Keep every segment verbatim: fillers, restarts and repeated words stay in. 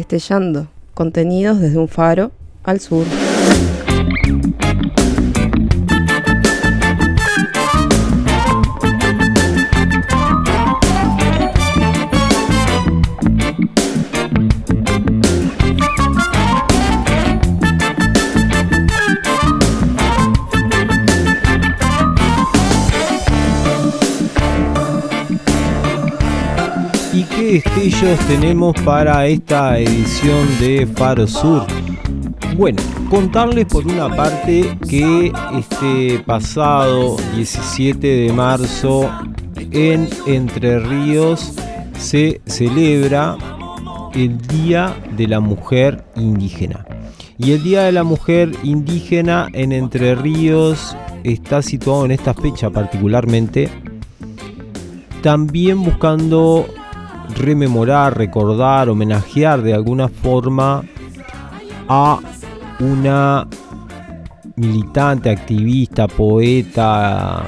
destellando contenidos desde un faro al sur. ¿Qué destellos tenemos para esta edición de Faro Sur? Bueno, contarles por una parte que este pasado diecisiete de marzo en Entre Ríos se celebra el Día de la Mujer Indígena. Y el Día de la Mujer Indígena en Entre Ríos está situado en esta fecha particularmente, también buscando rememorar, recordar, homenajear de alguna forma a una militante, activista, poeta,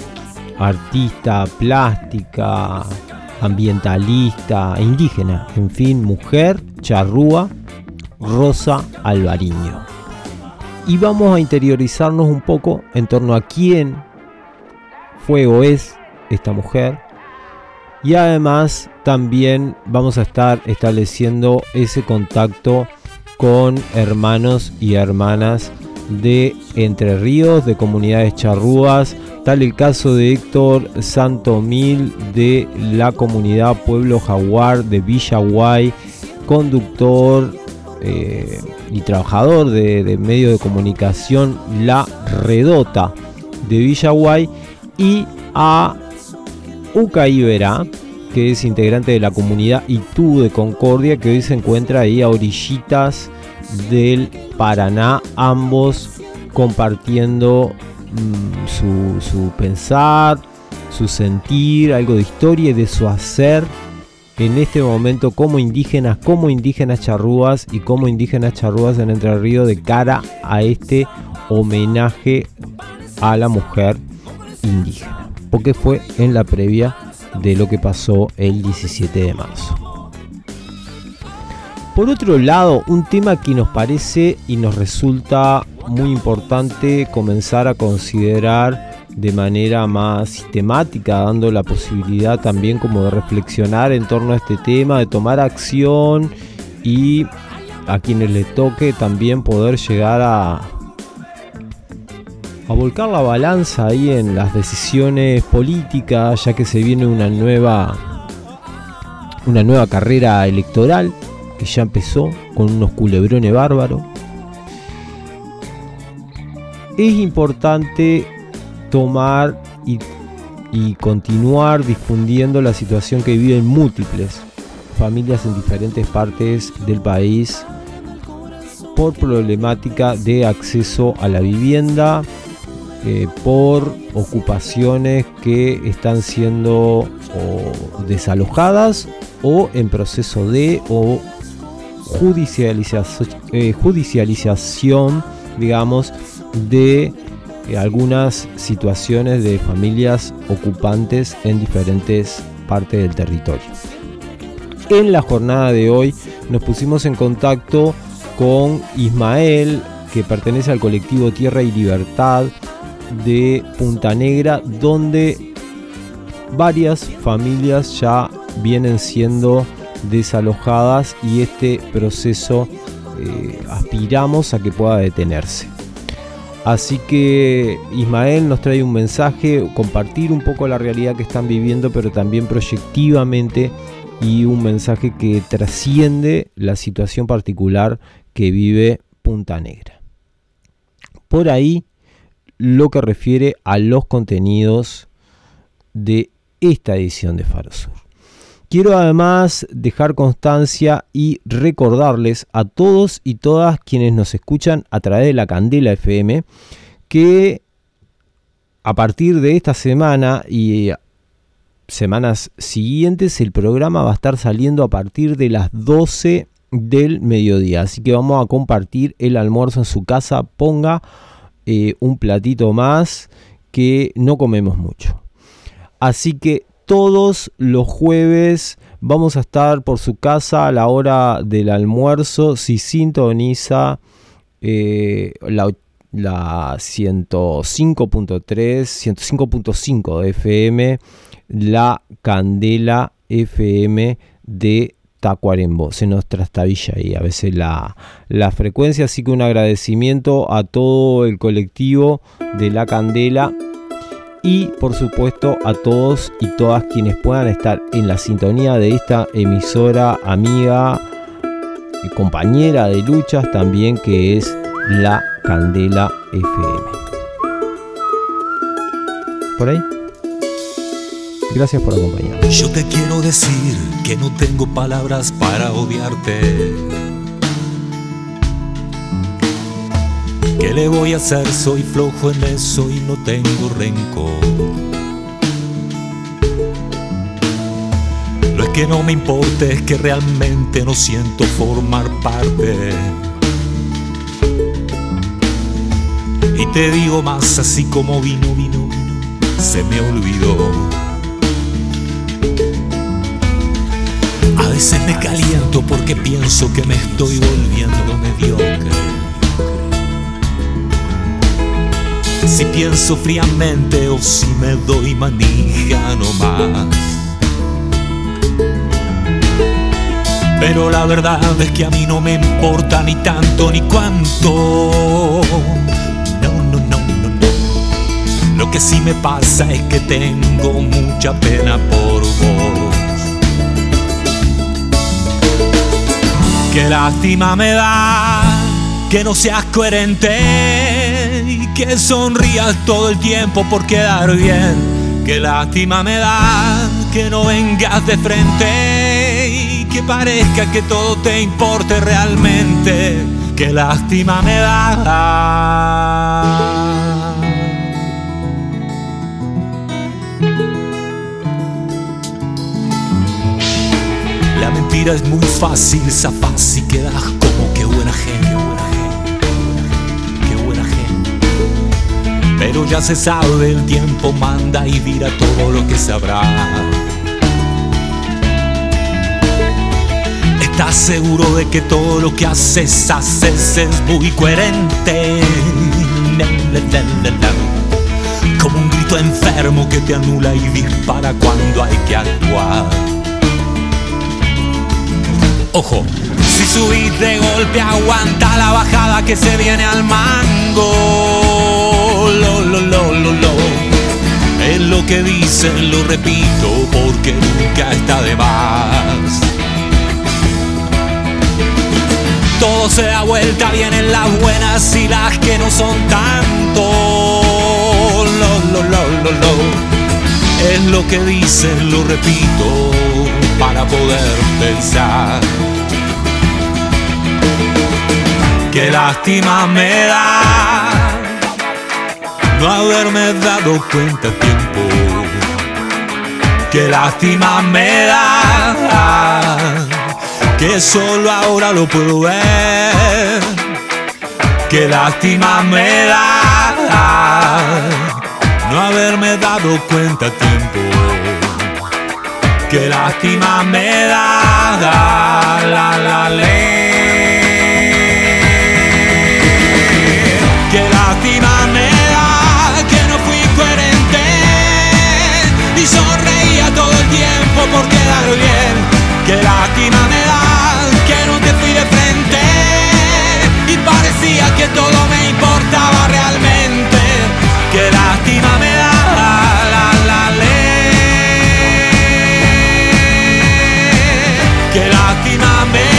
artista plástica, ambientalista, indígena, en fin, mujer charrúa, Rosa Alvariño. Y vamos a interiorizarnos un poco en torno a quién fue o es esta mujer. Y además también vamos a estar estableciendo ese contacto con hermanos y hermanas de Entre Ríos, de comunidades charrúas, tal el caso de Héctor Santomil de la comunidad Pueblo Jaguar de Villaguay, conductor eh, y trabajador de, de medio de comunicación La Redota de Villaguay, y a Uca Iberá, que es integrante de la comunidad Itú de Concordia, que hoy se encuentra ahí a orillitas del Paraná, ambos compartiendo mmm, su, su pensar, su sentir, algo de historia y de su hacer en este momento como indígenas, como indígenas charrúas y como indígenas charrúas en Entre Ríos de cara a este homenaje a la mujer indígena, porque fue en la previa de lo que pasó el diecisiete de marzo. Por otro lado, un tema que nos parece y nos resulta muy importante comenzar a considerar de manera más sistemática, dando la posibilidad también como de reflexionar en torno a este tema, de tomar acción y a quienes les toque también poder llegar a a volcar la balanza ahí en las decisiones políticas, ya que se viene una nueva una nueva carrera electoral que ya empezó con unos culebrones bárbaros. Es importante tomar y, y continuar difundiendo la situación que viven múltiples familias en diferentes partes del país por problemática de acceso a la vivienda, Eh, por ocupaciones que están siendo o desalojadas o en proceso de o judicialización, eh, judicialización digamos, de eh, algunas situaciones de familias ocupantes en diferentes partes del territorio. En la jornada de hoy nos pusimos en contacto con Ismael, que pertenece al colectivo Tierra y Libertad de Punta Negra, donde varias familias ya vienen siendo desalojadas y este proceso eh, aspiramos a que pueda detenerse. Así que Ismael nos trae un mensaje, compartir un poco la realidad que están viviendo, pero también proyectivamente, y un mensaje que trasciende la situación particular que vive Punta Negra. Por ahí lo que refiere a los contenidos de esta edición de Faro Sur. Quiero además dejar constancia y recordarles a todos y todas quienes nos escuchan a través de la Candela F M que a partir de esta semana y semanas siguientes el programa va a estar saliendo a partir de las doce del mediodía. Así que vamos a compartir el almuerzo en su casa. Ponga eh, un platito más, que no comemos mucho. Así que todos los jueves Vamos a estar por su casa a la hora del almuerzo. Si sintoniza eh, la, la ciento cinco punto tres, ciento cinco punto cinco de F M, la Candela F M de Tacuarembó. Se nos trastabilla ahí a veces la, la frecuencia, así que un agradecimiento a todo el colectivo de La Candela y por supuesto a todos y todas quienes puedan estar en la sintonía de esta emisora amiga y compañera de luchas también, que es La Candela F M. ¿Por ahí? Gracias por acompañarnos. Yo te quiero decir que no tengo palabras para odiarte. ¿Qué le voy a hacer? Soy flojo en eso y no tengo rencor. No es que no me importe, es que realmente no siento formar parte. Y te digo más, así como vino, vino, vino, se me olvidó. A veces me caliento porque pienso que me estoy volviendo mediocre. Si pienso fríamente o si me doy manija nomás. Pero la verdad es que a mí no me importa ni tanto ni cuánto. No, no, no, no, no. Lo que sí me pasa es que tengo mucha pena por vos. Qué lástima me da que no seas coherente y que sonrías todo el tiempo por quedar bien. Qué lástima me da que no vengas de frente y que parezca que todo te importe realmente. Qué lástima me da. La mentira es muy fácil, zafás y quedas como que buena gente, buena gente, qué buena gente. Pero ya se sabe, el tiempo manda y dirá todo lo que sabrá. ¿Estás seguro de que todo lo que haces, haces es muy coherente? Como un grito enfermo que te anula y dispara cuando hay que actuar. Ojo, si subís de golpe aguanta la bajada que se viene al mango. Lo, lo, lo, lo, lo. Es lo que dicen, lo repito, porque nunca está de más. Todo se da vuelta, vienen las buenas y las que no son tanto. Lo, lo, lo, lo, lo. Es lo que dicen, lo repito, para poder pensar. Qué lástima me da no haberme dado cuenta a tiempo. Qué lástima me da que solo ahora lo puedo ver. Qué lástima me da no haberme dado cuenta a tiempo. Qué lástima me da la la la ley. Qué lástima me da que no fui coherente y sonreía todo el tiempo por quedar bien. Qué lástima me da que no te fui de frente y parecía que todo me importaba realmente. Qué lástima me da la la ley. Qué lástima me